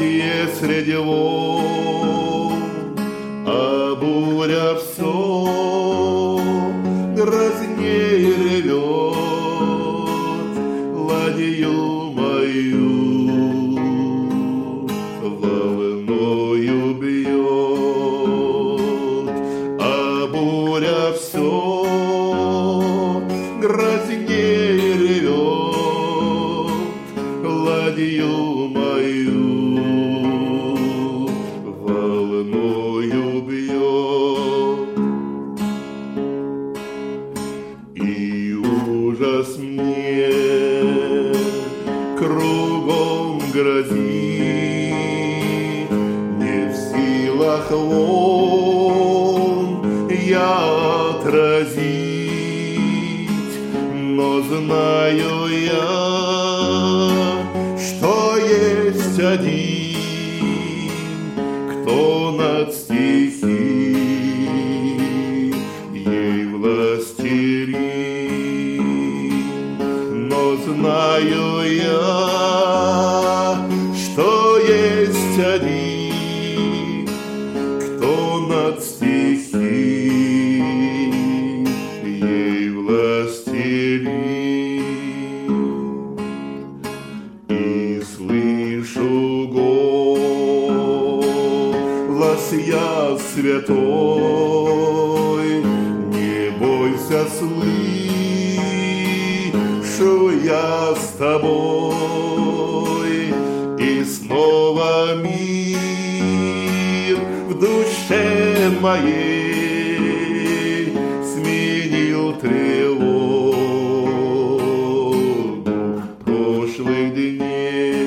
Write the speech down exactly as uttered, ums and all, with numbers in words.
Солнце среди волн, а буря все грознее ревет ладью мою, волною бьет, а буря все грознее ревет ладью мою, волною бьет. И ужас мне кругом грозит, не в силах волн я отразить, но знаю я, что есть один, кто над стихией властелин, но знаю я, что есть один, кто над стихией властелин. И слышу голос я святой, не бойся, слышу я с тобой, и снова мир в душе моей сменил тревогу прошлых дней.